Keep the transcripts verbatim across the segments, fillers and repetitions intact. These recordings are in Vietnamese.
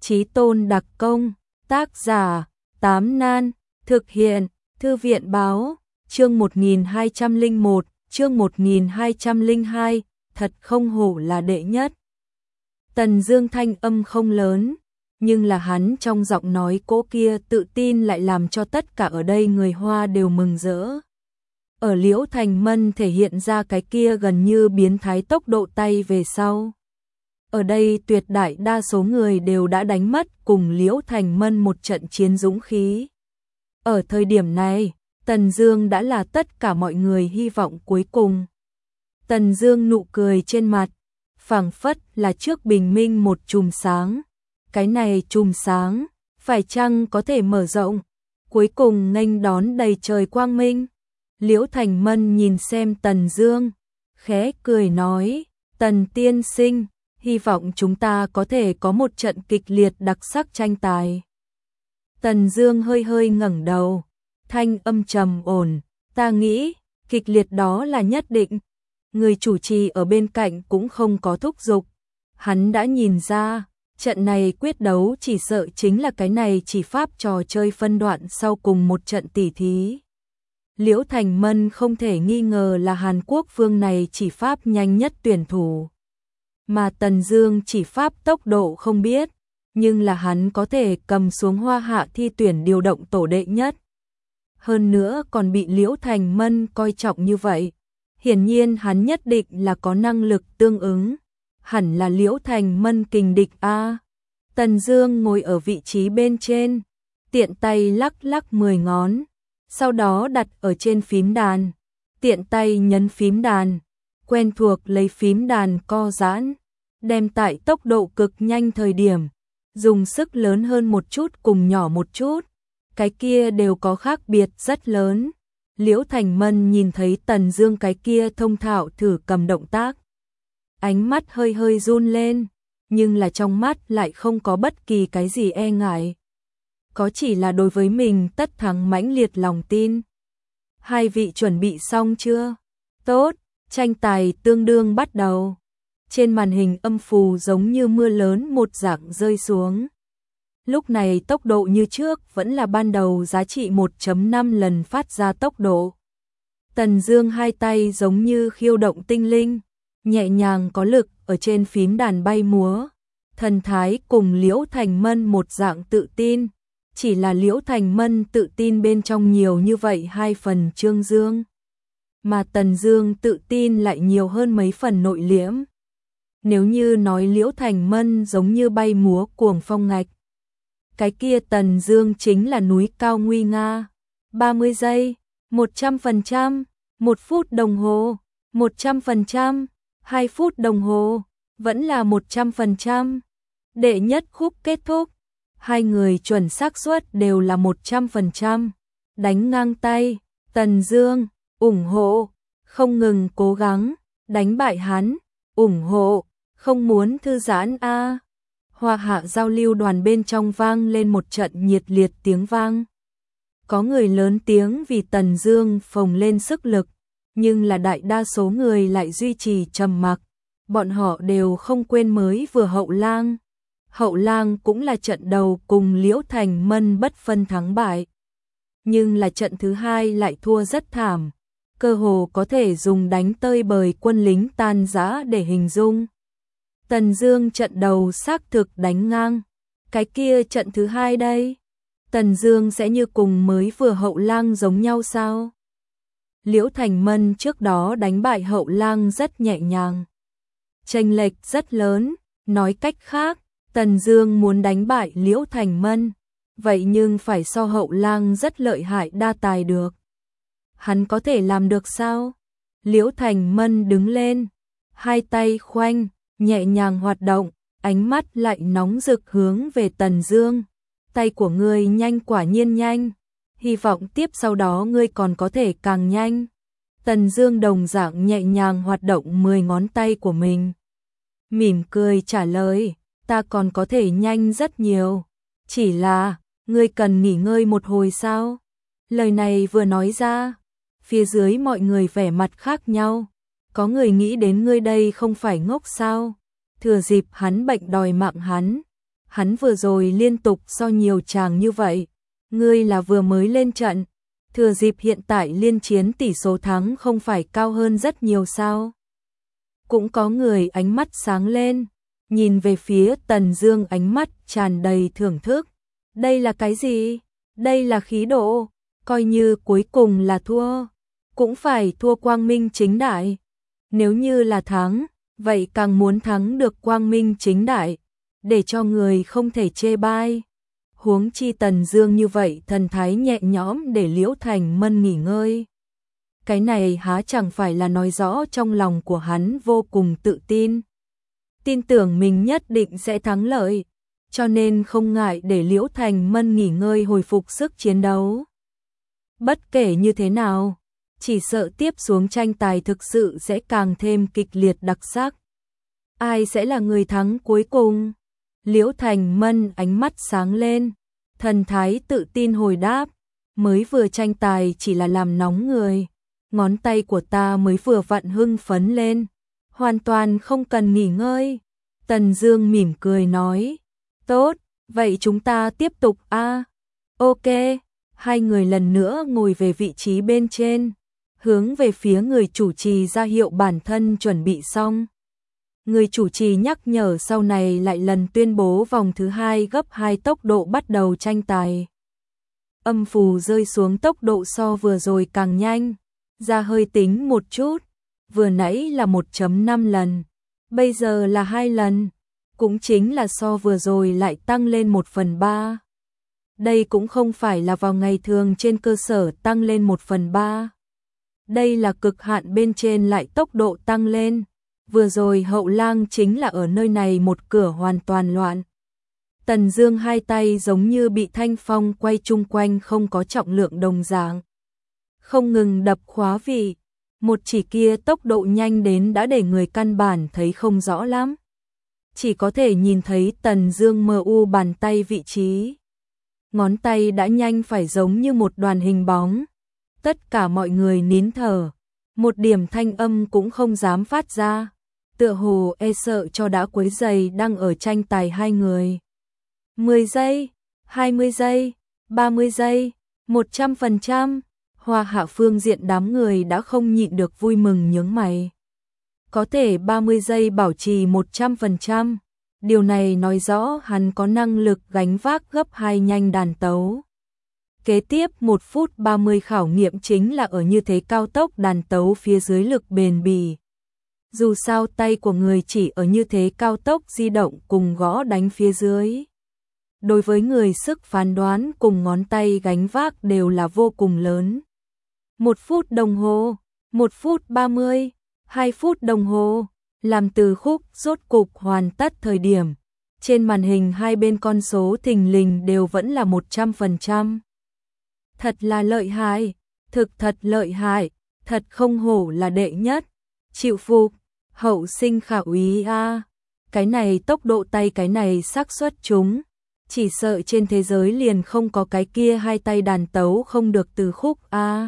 Chí tôn đặc công, tác giả, Tám Nan, thực hiện, Thư viện báo, chương một nghìn hai trăm lẻ một, chương một nghìn hai trăm lẻ hai, thật không hổ là đệ nhất. Tần Dương thanh âm không lớn, nhưng là hắn trong giọng nói cỗ kia tự tin lại làm cho tất cả ở đây người Hoa đều mừng rỡ. Ở Liễu Thành Mân thể hiện ra cái kia gần như biến thái tốc độ tay về sau. Ở đây tuyệt đại đa số người đều đã đánh mất cùng Liễu Thành Mân một trận chiến dũng khí. Ở thời điểm này, Tần Dương đã là tất cả mọi người hy vọng cuối cùng. Tần Dương nụ cười trên mặt, phảng phất là trước bình minh một chùm sáng. Cái này chùm sáng, phải chăng có thể mở rộng, cuối cùng nghênh đón đầy trời quang minh. Liễu Thành Mân nhìn xem Tần Dương, khẽ cười nói, Tần tiên sinh, hy vọng chúng ta có thể có một trận kịch liệt đặc sắc tranh tài. Tần Dương hơi hơi ngẩng đầu, thanh âm trầm ổn, ta nghĩ, kịch liệt đó là nhất định. Người chủ trì ở bên cạnh cũng không có thúc giục. Hắn đã nhìn ra, trận này quyết đấu chỉ sợ chính là cái này chỉ pháp trò chơi phân đoạn sau cùng một trận tỉ thí. Liễu Thành Mân không thể nghi ngờ là Hàn Quốc phương này chỉ pháp nhanh nhất tuyển thủ. Mà Tần Dương chỉ pháp tốc độ không biết, nhưng là hắn có thể cầm xuống Hoa Hạ thi tuyển điều động tổ đệ nhất. Hơn nữa còn bị Liễu Thành Mân coi trọng như vậy. Hiển nhiên hắn nhất định là có năng lực tương ứng. Hẳn là Liễu Thành Mân kình địch a. Tần Dương ngồi ở vị trí bên trên, tiện tay lắc lắc mười ngón, sau đó đặt ở trên phím đàn, tiện tay nhấn phím đàn, quen thuộc lấy phím đàn co giãn, đem tại tốc độ cực nhanh thời điểm, dùng sức lớn hơn một chút cùng nhỏ một chút, cái kia đều có khác biệt rất lớn. Liễu Thành Mân nhìn thấy Tần Dương cái kia thông thạo thử cầm động tác, ánh mắt hơi hơi run lên, nhưng là trong mắt lại không có bất kỳ cái gì e ngại. Có chỉ là đối với mình tất thắng mãnh liệt lòng tin. Hai vị chuẩn bị xong chưa? Tốt, tranh tài tương đương bắt đầu. Trên màn hình âm phù giống như mưa lớn một dạng rơi xuống. Lúc này tốc độ như trước vẫn là ban đầu giá trị một phẩy năm lần phát ra tốc độ. Tần Dương hai tay giống như khiêu động tinh linh, nhẹ nhàng có lực ở trên phím đàn bay múa. Thần thái cùng Liễu Thành Mân một dạng tự tin, chỉ là Liễu Thành Mân tự tin bên trong nhiều như vậy hai phần trương dương. Mà Tần Dương tự tin lại nhiều hơn mấy phần nội liễm. Nếu như nói Liễu Thành Mân giống như bay múa cuồng phong ngạch, cái kia Tần Dương chính là núi cao nguy nga. ba mươi giây, một trăm phần trăm, một phút đồng hồ, một trăm phần trăm, hai phút đồng hồ, vẫn là một trăm phần trăm. Đệ nhất khúc kết thúc, hai người chuẩn xác suất đều là một trăm phần trăm. Đánh ngang tay, Tần Dương, ủng hộ, không ngừng cố gắng, đánh bại hắn, ủng hộ, không muốn thư giãn a. À. Hoa Hạ giao lưu đoàn bên trong vang lên một trận nhiệt liệt tiếng vang. Có người lớn tiếng vì Tần Dương phồng lên sức lực, nhưng là đại đa số người lại duy trì trầm mặc. Bọn họ đều không quên mới vừa Hậu Lang. Hậu Lang cũng là trận đầu cùng Liễu Thành Mân bất phân thắng bại. Nhưng là trận thứ hai lại thua rất thảm, cơ hồ có thể dùng đánh tơi bời quân lính tan rã để hình dung. Tần Dương trận đầu xác thực đánh ngang, cái kia trận thứ hai đây, Tần Dương sẽ như cùng mới vừa Hậu Lang giống nhau sao? Liễu Thành Mân trước đó đánh bại Hậu Lang rất nhẹ nhàng, chênh lệch rất lớn, nói cách khác, Tần Dương muốn đánh bại Liễu Thành Mân, vậy nhưng phải so Hậu Lang rất lợi hại đa tài được. Hắn có thể làm được sao? Liễu Thành Mân đứng lên, hai tay khoanh, nhẹ nhàng hoạt động, ánh mắt lại nóng rực hướng về Tần Dương. Tay của ngươi nhanh, quả nhiên nhanh, hy vọng tiếp sau đó ngươi còn có thể càng nhanh. Tần Dương đồng dạng nhẹ nhàng hoạt động mười ngón tay của mình, mỉm cười trả lời, ta còn có thể nhanh rất nhiều, chỉ là, ngươi cần nghỉ ngơi một hồi sao? Lời này vừa nói ra, phía dưới mọi người vẻ mặt khác nhau, có người nghĩ đến ngươi đây không phải ngốc sao? Thừa dịp hắn bệnh đòi mạng hắn, hắn vừa rồi liên tục so nhiều chàng như vậy, ngươi là vừa mới lên trận, thừa dịp hiện tại liên chiến tỷ số thắng không phải cao hơn rất nhiều sao? Cũng có người ánh mắt sáng lên, nhìn về phía Tần Dương ánh mắt tràn đầy thưởng thức. Đây là cái gì? Đây là khí độ, coi như cuối cùng là thua, cũng phải thua quang minh chính đại. Nếu như là thắng, vậy càng muốn thắng được quang minh chính đại, để cho người không thể chê bai. Huống chi Tần Dương như vậy thần thái nhẹ nhõm để Liễu Thành Mân nghỉ ngơi. Cái này há chẳng phải là nói rõ trong lòng của hắn vô cùng tự tin. Tin tưởng mình nhất định sẽ thắng lợi, cho nên không ngại để Liễu Thành Mân nghỉ ngơi hồi phục sức chiến đấu. Bất kể như thế nào, chỉ sợ tiếp xuống tranh tài thực sự sẽ càng thêm kịch liệt đặc sắc. Ai sẽ là người thắng cuối cùng? Liễu Thành Mân ánh mắt sáng lên, thần thái tự tin hồi đáp, mới vừa tranh tài chỉ là làm nóng người, ngón tay của ta mới vừa vặn hưng phấn lên, hoàn toàn không cần nghỉ ngơi. Tần Dương mỉm cười nói, tốt, vậy chúng ta tiếp tục a. À? Ok, hai người lần nữa ngồi về vị trí bên trên, hướng về phía người chủ trì ra hiệu bản thân chuẩn bị xong. Người chủ trì nhắc nhở sau này lại lần tuyên bố vòng thứ hai gấp hai tốc độ bắt đầu tranh tài. Âm phù rơi xuống tốc độ so vừa rồi càng nhanh, ra hơi tính một chút, vừa nãy là một phẩy năm lần, bây giờ là hai lần, cũng chính là so vừa rồi lại tăng lên một phần ba. Đây cũng không phải là vào ngày thường trên cơ sở tăng lên một phần ba. Đây là cực hạn bên trên lại tốc độ tăng lên. Vừa rồi Hậu Lang chính là ở nơi này một cửa hoàn toàn loạn. Tần Dương hai tay giống như bị thanh phong quay chung quanh không có trọng lượng đồng dạng. Không ngừng đập khóa vị, một chỉ kia tốc độ nhanh đến đã để người căn bản thấy không rõ lắm. Chỉ có thể nhìn thấy Tần Dương mờ u bàn tay vị trí. Ngón tay đã nhanh phải giống như một đoàn hình bóng. Tất cả mọi người nín thở, một điểm thanh âm cũng không dám phát ra. Tựa hồ e sợ cho đã quấy rầy đang ở tranh tài hai người. mười giây, hai mươi giây, ba mươi giây, một trăm phần trăm. Hoa Hạ phương diện đám người đã không nhịn được vui mừng nhướng mày. Có thể ba mươi giây bảo trì một trăm phần trăm, điều này nói rõ hắn có năng lực gánh vác gấp hai nhanh đàn tấu. Kế tiếp một phút ba mươi khảo nghiệm chính là ở như thế cao tốc đàn tấu phía dưới lực bền bỉ. Dù sao tay của người chỉ ở như thế cao tốc di động cùng gõ đánh phía dưới. Đối với người sức phán đoán cùng ngón tay gánh vác đều là vô cùng lớn. Một phút đồng hồ, một phút ba mươi, hai phút đồng hồ, làm từ khúc rốt cục hoàn tất thời điểm. Trên màn hình hai bên con số thình lình đều vẫn là một trăm phần trăm. Thật là lợi hại, thực thật lợi hại, thật không hổ là đệ nhất. Chịu phục, Hậu Sinh khả úy a. Cái này tốc độ tay, cái này xác suất chúng, chỉ sợ trên thế giới liền không có cái kia hai tay đàn tấu không được từ khúc a.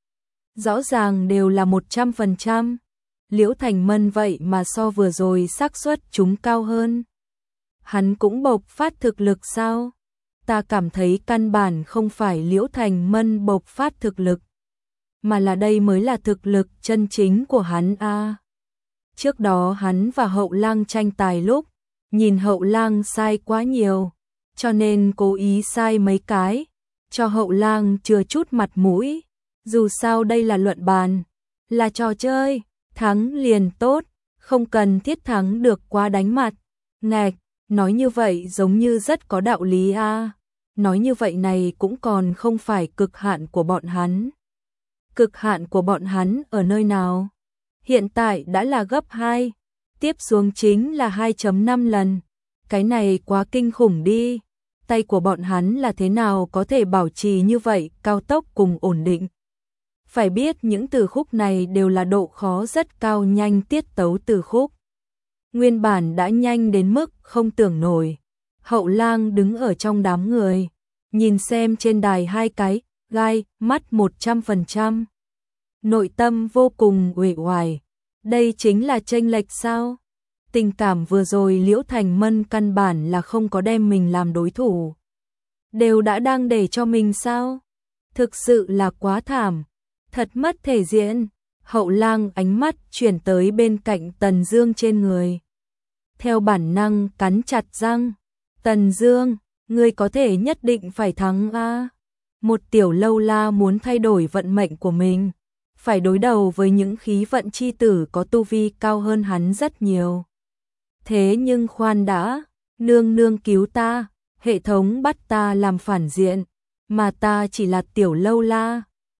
Rõ ràng đều là một trăm phần trăm. Liễu Thành Mân vậy mà so vừa rồi xác suất chúng cao hơn. Hắn cũng bộc phát thực lực sao? Ta cảm thấy căn bản không phải Liễu Thành Mân bộc phát thực lực, mà là đây mới là thực lực chân chính của hắn a. À. Trước đó hắn và Hậu Lang tranh tài lúc, nhìn Hậu Lang sai quá nhiều, cho nên cố ý sai mấy cái, cho Hậu Lang chừa chút mặt mũi. Dù sao đây là luận bàn, là trò chơi, thắng liền tốt, không cần thiết thắng được quá đánh mặt. Ngạch, nói như vậy giống như rất có đạo lý a. À. Nói như vậy này cũng còn không phải cực hạn của bọn hắn. Cực hạn của bọn hắn ở nơi nào? Hiện tại đã là gấp hai, tiếp xuống chính là hai phẩy năm lần. Cái này quá kinh khủng đi. Tay của bọn hắn là thế nào có thể bảo trì như vậy, cao tốc cùng ổn định. Phải biết những từ khúc này đều là độ khó rất cao nhanh tiết tấu từ khúc. Nguyên bản đã nhanh đến mức không tưởng nổi. Hậu Lang đứng ở trong đám người, nhìn xem trên đài hai cái, gai, mắt một trăm phần trăm. Nội tâm vô cùng uể oải. Đây chính là chênh lệch sao? Tình cảm vừa rồi Liễu Thành Mân căn bản là không có đem mình làm đối thủ. Đều đã đang để cho mình sao? Thực sự là quá thảm, thật mất thể diện. Hậu Lang ánh mắt chuyển tới bên cạnh Tần Dương trên người. Theo bản năng cắn chặt răng. Tần Dương, ngươi có thể nhất định phải thắng a. Một tiểu lâu la muốn thay đổi vận mệnh của mình, phải đối đầu với những khí vận chi tử có tu vi cao hơn hắn rất nhiều. Thế nhưng khoan đã, nương nương cứu ta, hệ thống bắt ta làm phản diện, mà ta chỉ là tiểu lâu la.